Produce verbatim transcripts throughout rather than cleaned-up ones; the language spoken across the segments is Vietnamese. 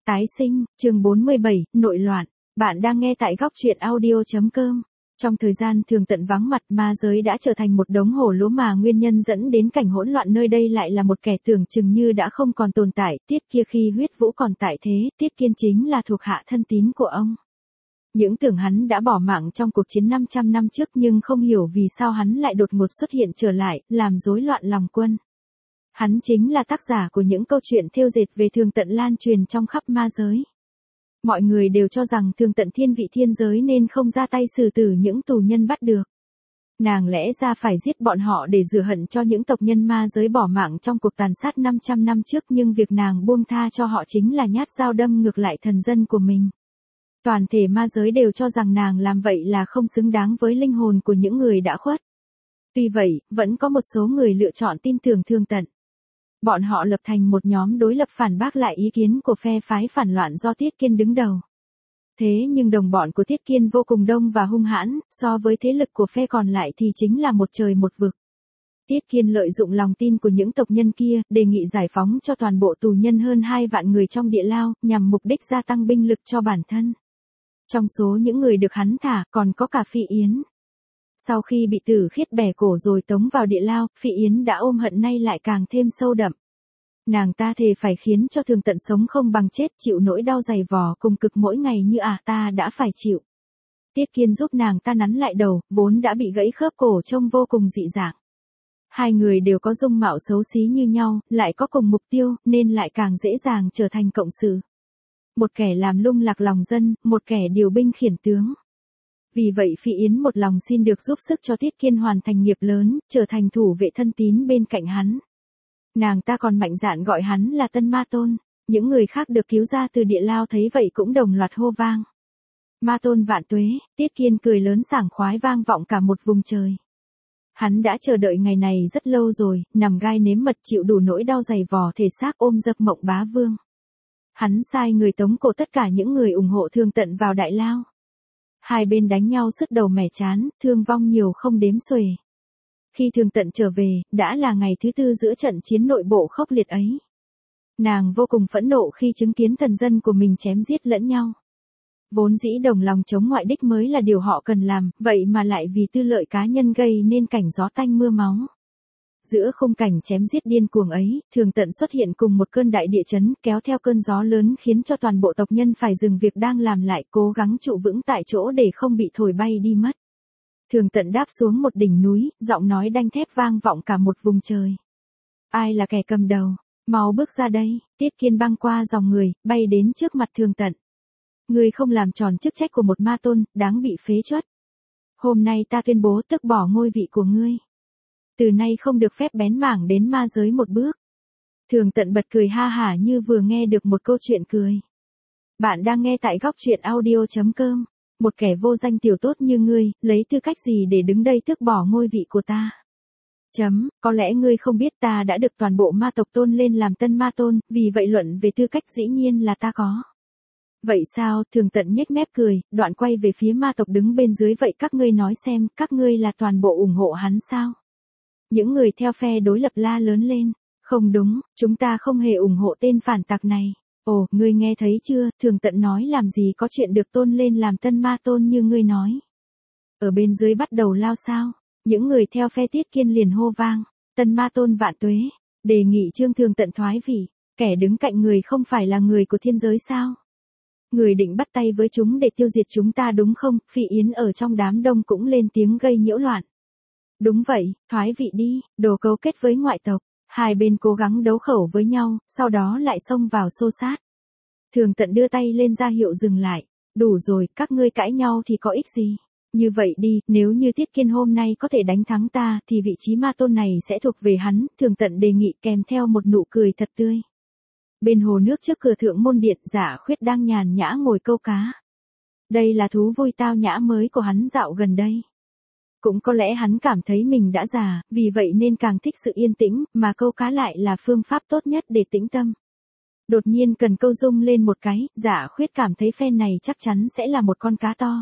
Tái sinh, chương bốn mươi bảy, nội loạn. Bạn đang nghe tại góc truyện audio chấm com. Trong thời gian Thường Tận vắng mặt, ma giới đã trở thành một đống hổ lúa mà nguyên nhân dẫn đến cảnh hỗn loạn nơi đây lại là một kẻ tưởng chừng như đã không còn tồn tại. Tiết kia khi huyết vũ còn tại thế, Tiết Kiên chính là thuộc hạ thân tín của ông. Những tưởng hắn đã bỏ mạng trong cuộc chiến năm trăm năm trước nhưng không hiểu vì sao hắn lại đột ngột xuất hiện trở lại, làm rối loạn lòng quân. Hắn chính là tác giả của những câu chuyện thêu dệt về Thường Tận lan truyền trong khắp ma giới. Mọi người đều cho rằng Thường Tận thiên vị thiên giới nên không ra tay xử tử những tù nhân bắt được. Nàng lẽ ra phải giết bọn họ để rửa hận cho những tộc nhân ma giới bỏ mạng trong cuộc tàn sát năm trăm năm trước, nhưng việc nàng buông tha cho họ chính là nhát dao đâm ngược lại thần dân của mình. Toàn thể ma giới đều cho rằng nàng làm vậy là không xứng đáng với linh hồn của những người đã khuất. Tuy vậy, vẫn có một số người lựa chọn tin tưởng Thường Tận. Bọn họ lập thành một nhóm đối lập phản bác lại ý kiến của phe phái phản loạn do Tiết Kiên đứng đầu. Thế nhưng đồng bọn của Tiết Kiên vô cùng đông và hung hãn, so với thế lực của phe còn lại thì chính là một trời một vực. Tiết Kiên lợi dụng lòng tin của những tộc nhân kia, đề nghị giải phóng cho toàn bộ tù nhân hơn hai vạn người trong địa lao, nhằm mục đích gia tăng binh lực cho bản thân. Trong số những người được hắn thả, còn có cả Phi Yến. Sau khi bị Tử Khiết bẻ cổ rồi tống vào địa lao, Phi Yến đã ôm hận nay lại càng thêm sâu đậm. Nàng ta thề phải khiến cho Thường Tận sống không bằng chết, chịu nỗi đau dày vò cùng cực mỗi ngày như à ta đã phải chịu. Tiết Kiên giúp nàng ta nắn lại đầu, vốn đã bị gãy khớp cổ trông vô cùng dị dạng. Hai người đều có dung mạo xấu xí như nhau, lại có cùng mục tiêu, nên lại càng dễ dàng trở thành cộng sự. Một kẻ làm lung lạc lòng dân, một kẻ điều binh khiển tướng. Vì vậy Phi Yến một lòng xin được giúp sức cho Tiết Kiên hoàn thành nghiệp lớn, trở thành thủ vệ thân tín bên cạnh hắn. Nàng ta còn mạnh dạn gọi hắn là Tân Ma Tôn. Những người khác được cứu ra từ địa lao thấy vậy cũng đồng loạt hô vang. Ma Tôn vạn tuế. Tiết Kiên cười lớn sảng khoái vang vọng cả một vùng trời. Hắn đã chờ đợi ngày này rất lâu rồi, nằm gai nếm mật chịu đủ nỗi đau dày vò thể xác ôm dập Mộng Bá Vương. Hắn sai người tống cổ tất cả những người ủng hộ Thường Tận vào đại lao. Hai bên đánh nhau sứt đầu mẻ chán, thương vong nhiều không đếm xuể. Khi Thường Tận trở về, đã là ngày thứ tư giữa trận chiến nội bộ khốc liệt ấy. Nàng vô cùng phẫn nộ khi chứng kiến thần dân của mình chém giết lẫn nhau. Vốn dĩ đồng lòng chống ngoại đích mới là điều họ cần làm, vậy mà lại vì tư lợi cá nhân gây nên cảnh gió tanh mưa máu. Giữa khung cảnh chém giết điên cuồng ấy, Thường Tận xuất hiện cùng một cơn đại địa chấn, kéo theo cơn gió lớn khiến cho toàn bộ tộc nhân phải dừng việc đang làm lại, cố gắng trụ vững tại chỗ để không bị thổi bay đi mất. Thường Tận đáp xuống một đỉnh núi, giọng nói đanh thép vang vọng cả một vùng trời. Ai là kẻ cầm đầu? Mau bước ra đây. Tiết Kiên băng qua dòng người, bay đến trước mặt Thường Tận. Ngươi không làm tròn chức trách của một ma tôn, đáng bị phế truất. Hôm nay ta tuyên bố tước bỏ ngôi vị của ngươi. Từ nay không được phép bén mảng đến ma giới một bước. Thường Tận bật cười ha hả như vừa nghe được một câu chuyện cười. Bạn đang nghe tại góc truyện audio chấm com. Một kẻ vô danh tiểu tốt như ngươi, lấy tư cách gì để đứng đây tước bỏ ngôi vị của ta? Chấm, có lẽ ngươi không biết ta đã được toàn bộ ma tộc tôn lên làm Tân Ma Tôn, vì vậy luận về tư cách dĩ nhiên là ta có. Vậy sao? Thường Tận nhếch mép cười, đoạn quay về phía ma tộc đứng bên dưới. Vậy các ngươi nói xem, các ngươi là toàn bộ ủng hộ hắn sao? Những người theo phe đối lập la lớn lên. Không đúng, chúng ta không hề ủng hộ tên phản tặc này. Ồ, ngươi nghe thấy chưa? Thường Tận nói làm gì có chuyện được tôn lên làm Tân Ma Tôn như ngươi nói. Ở bên dưới bắt đầu lao sao? Những người theo phe Tiết Kiên liền hô vang. Tân Ma Tôn vạn tuế. Đề nghị Trương Thường Tận thoái vị. Kẻ đứng cạnh người không phải là người của thiên giới sao? Người định bắt tay với chúng để tiêu diệt chúng ta đúng không? Phi Yến ở trong đám đông cũng lên tiếng gây nhiễu loạn. Đúng vậy, thoái vị đi, đồ cấu kết với ngoại tộc. Hai bên cố gắng đấu khẩu với nhau, sau đó lại xông vào xô sát. Thường Tận đưa tay lên ra hiệu dừng lại. Đủ rồi, các ngươi cãi nhau thì có ích gì? Như vậy đi, nếu như Tiết Kiên hôm nay có thể đánh thắng ta, thì vị trí ma tôn này sẽ thuộc về hắn. Thường Tận đề nghị kèm theo một nụ cười thật tươi. Bên hồ nước trước cửa Thượng Môn Điện, Giả Khuyết đang nhàn nhã ngồi câu cá. Đây là thú vui tao nhã mới của hắn dạo gần đây. Cũng có lẽ hắn cảm thấy mình đã già, vì vậy nên càng thích sự yên tĩnh, mà câu cá lại là phương pháp tốt nhất để tĩnh tâm. Đột nhiên cần câu rung lên một cái, Giả Khuyết cảm thấy phen này chắc chắn sẽ là một con cá to.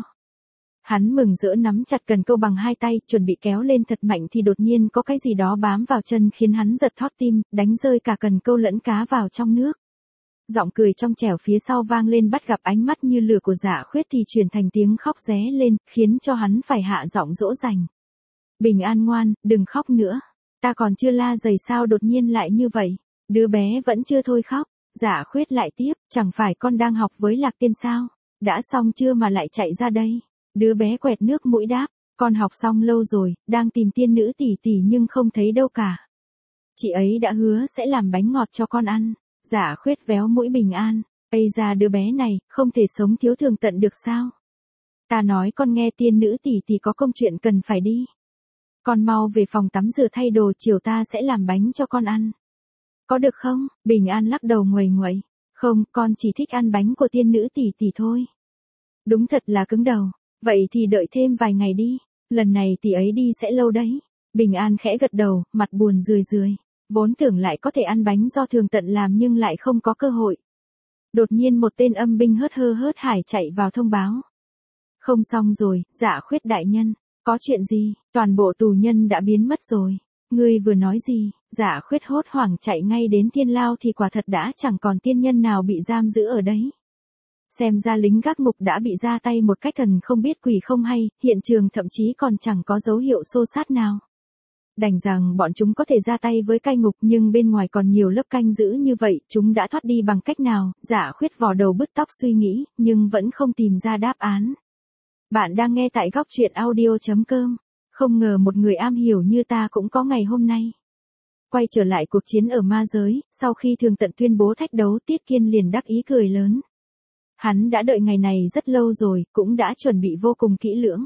Hắn mừng rỡ nắm chặt cần câu bằng hai tay, chuẩn bị kéo lên thật mạnh thì đột nhiên có cái gì đó bám vào chân khiến hắn giật thót tim, đánh rơi cả cần câu lẫn cá vào trong nước. Giọng cười trong trẻo phía sau vang lên bắt gặp ánh mắt như lửa của Dạ Khuyết thì chuyển thành tiếng khóc ré lên, khiến cho hắn phải hạ giọng dỗ dành. Bình An ngoan, đừng khóc nữa. Ta còn chưa la dày sao đột nhiên lại như vậy. Đứa bé vẫn chưa thôi khóc. Dạ Khuyết lại tiếp, chẳng phải con đang học với Lạc Tiên sao? Đã xong chưa mà lại chạy ra đây? Đứa bé quẹt nước mũi đáp, con học xong lâu rồi, đang tìm tiên nữ tỷ tỷ nhưng không thấy đâu cả. Chị ấy đã hứa sẽ làm bánh ngọt cho con ăn. Dạ Khuyết véo mũi Bình An, ây ra đứa bé này, không thể sống thiếu Thường Tận được sao? Ta nói con nghe, tiên nữ tỷ tỷ có công chuyện cần phải đi. Con mau về phòng tắm rửa thay đồ, chiều ta sẽ làm bánh cho con ăn. Có được không? Bình An lắc đầu nguầy nguậy. Không, con chỉ thích ăn bánh của tiên nữ tỷ tỷ thôi. Đúng thật là cứng đầu. Vậy thì đợi thêm vài ngày đi. Lần này tỷ ấy đi sẽ lâu đấy. Bình An khẽ gật đầu, mặt buồn rười rười. Vốn tưởng lại có thể ăn bánh do Thường Tận làm nhưng lại không có cơ hội. Đột nhiên một tên âm binh hớt hơ hớt hải chạy vào thông báo. Không xong rồi, Dạ Khuyết đại nhân. Có chuyện gì? Toàn bộ tù nhân đã biến mất rồi. Ngươi vừa nói gì? Dạ Khuyết hốt hoảng chạy ngay đến thiên lao thì quả thật đã chẳng còn tiên nhân nào bị giam giữ ở đấy. Xem ra lính gác ngục đã bị ra tay một cách thần không biết quỷ không hay, hiện trường thậm chí còn chẳng có dấu hiệu xô sát nào. Đành rằng bọn chúng có thể ra tay với cai ngục nhưng bên ngoài còn nhiều lớp canh giữ như vậy, chúng đã thoát đi bằng cách nào? Dạ Khuyết vò đầu bứt tóc suy nghĩ, nhưng vẫn không tìm ra đáp án. Bạn đang nghe tại góc truyện audio chấm com. Không ngờ một người am hiểu như ta cũng có ngày hôm nay. Quay trở lại cuộc chiến ở ma giới, sau khi Thường Tận tuyên bố thách đấu, Tiết Kiên liền đắc ý cười lớn. Hắn đã đợi ngày này rất lâu rồi, cũng đã chuẩn bị vô cùng kỹ lưỡng.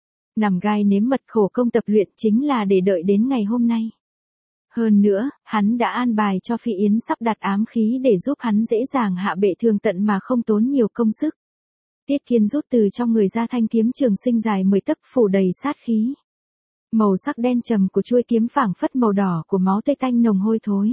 Nằm gai nếm mật khổ công tập luyện chính là để đợi đến ngày hôm nay. Hơn nữa, hắn đã an bài cho Phi Yến sắp đặt ám khí để giúp hắn dễ dàng hạ bệ Thường Tận mà không tốn nhiều công sức. Tiết Kiên rút từ trong người ra thanh kiếm trường sinh dài mười tấc phủ đầy sát khí. Màu sắc đen trầm của chuôi kiếm phảng phất màu đỏ của máu tươi tanh nồng hôi thối.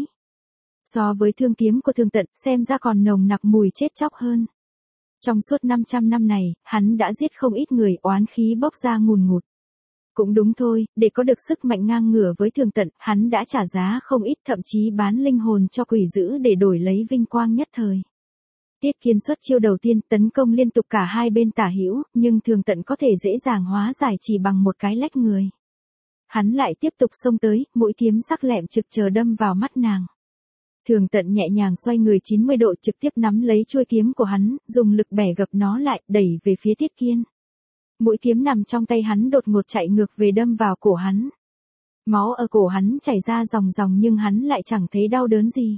So với thương kiếm của Thường Tận, xem ra còn nồng nặc mùi chết chóc hơn. Trong suốt năm trăm năm này, hắn đã giết không ít người, oán khí bốc ra ngùn ngụt. Cũng đúng thôi, để có được sức mạnh ngang ngửa với Thường Tận, hắn đã trả giá không ít, thậm chí bán linh hồn cho quỷ dữ để đổi lấy vinh quang nhất thời. Tiết Kiên xuất chiêu đầu tiên, tấn công liên tục cả hai bên tả hữu, nhưng Thường Tận có thể dễ dàng hóa giải chỉ bằng một cái lách người. Hắn lại tiếp tục xông tới, mũi kiếm sắc lẹm trực chờ đâm vào mắt nàng. Thường Tận nhẹ nhàng xoay người chín mươi độ trực tiếp nắm lấy chuôi kiếm của hắn, dùng lực bẻ gập nó lại, đẩy về phía Tiết Kiên. Mũi kiếm nằm trong tay hắn đột ngột chạy ngược về đâm vào cổ hắn. Máu ở cổ hắn chảy ra ròng ròng nhưng hắn lại chẳng thấy đau đớn gì.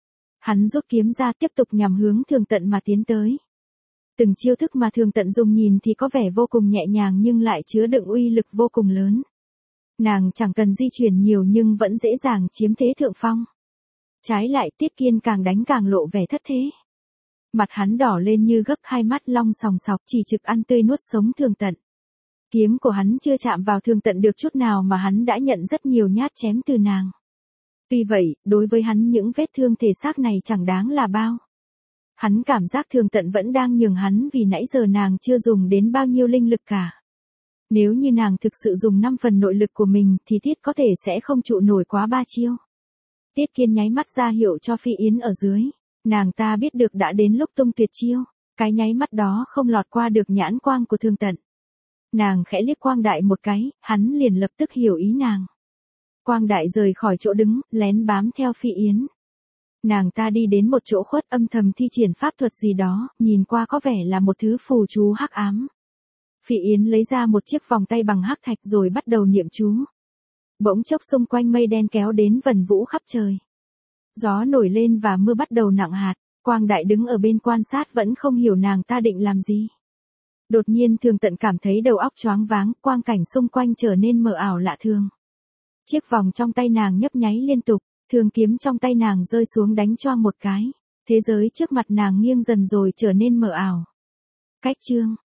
Hắn rút kiếm ra tiếp tục nhằm hướng Thường Tận mà tiến tới. Từng chiêu thức mà Thường Tận dùng nhìn thì có vẻ vô cùng nhẹ nhàng nhưng lại chứa đựng uy lực vô cùng lớn. Nàng chẳng cần di chuyển nhiều nhưng vẫn dễ dàng chiếm thế thượng phong. Trái lại Tiết Kiên càng đánh càng lộ vẻ thất thế. Mặt hắn đỏ lên như gấp, hai mắt long sòng sọc chỉ trực ăn tươi nuốt sống Thường Tận. Kiếm của hắn chưa chạm vào Thường Tận được chút nào mà hắn đã nhận rất nhiều nhát chém từ nàng. Tuy vậy, đối với hắn những vết thương thể xác này chẳng đáng là bao. Hắn cảm giác Thường Tận vẫn đang nhường hắn vì nãy giờ nàng chưa dùng đến bao nhiêu linh lực cả. Nếu như nàng thực sự dùng năm phần nội lực của mình thì Tiết có thể sẽ không trụ nổi quá ba chiêu. Tiết Kiên nháy mắt ra hiệu cho Phi Yến ở dưới. Nàng ta biết được đã đến lúc tung tuyệt chiêu. Cái nháy mắt đó không lọt qua được nhãn quang của Thường Tận. Nàng khẽ liếc Quang Đại một cái, hắn liền lập tức hiểu ý nàng. Quang Đại rời khỏi chỗ đứng, lén bám theo Phi Yến. Nàng ta đi đến một chỗ khuất âm thầm thi triển pháp thuật gì đó, nhìn qua có vẻ là một thứ phù chú hắc ám. Phi Yến lấy ra một chiếc vòng tay bằng hắc thạch rồi bắt đầu niệm chú. Bỗng chốc xung quanh mây đen kéo đến vần vũ khắp trời. Gió nổi lên và mưa bắt đầu nặng hạt. Quang Đại đứng ở bên quan sát vẫn không hiểu nàng ta định làm gì. Đột nhiên Thường Tận cảm thấy đầu óc choáng váng, quang cảnh xung quanh trở nên mờ ảo lạ thường. Chiếc vòng trong tay nàng nhấp nháy liên tục, thương kiếm trong tay nàng rơi xuống đánh choang một cái. Thế giới trước mặt nàng nghiêng dần rồi trở nên mờ ảo. Cách chương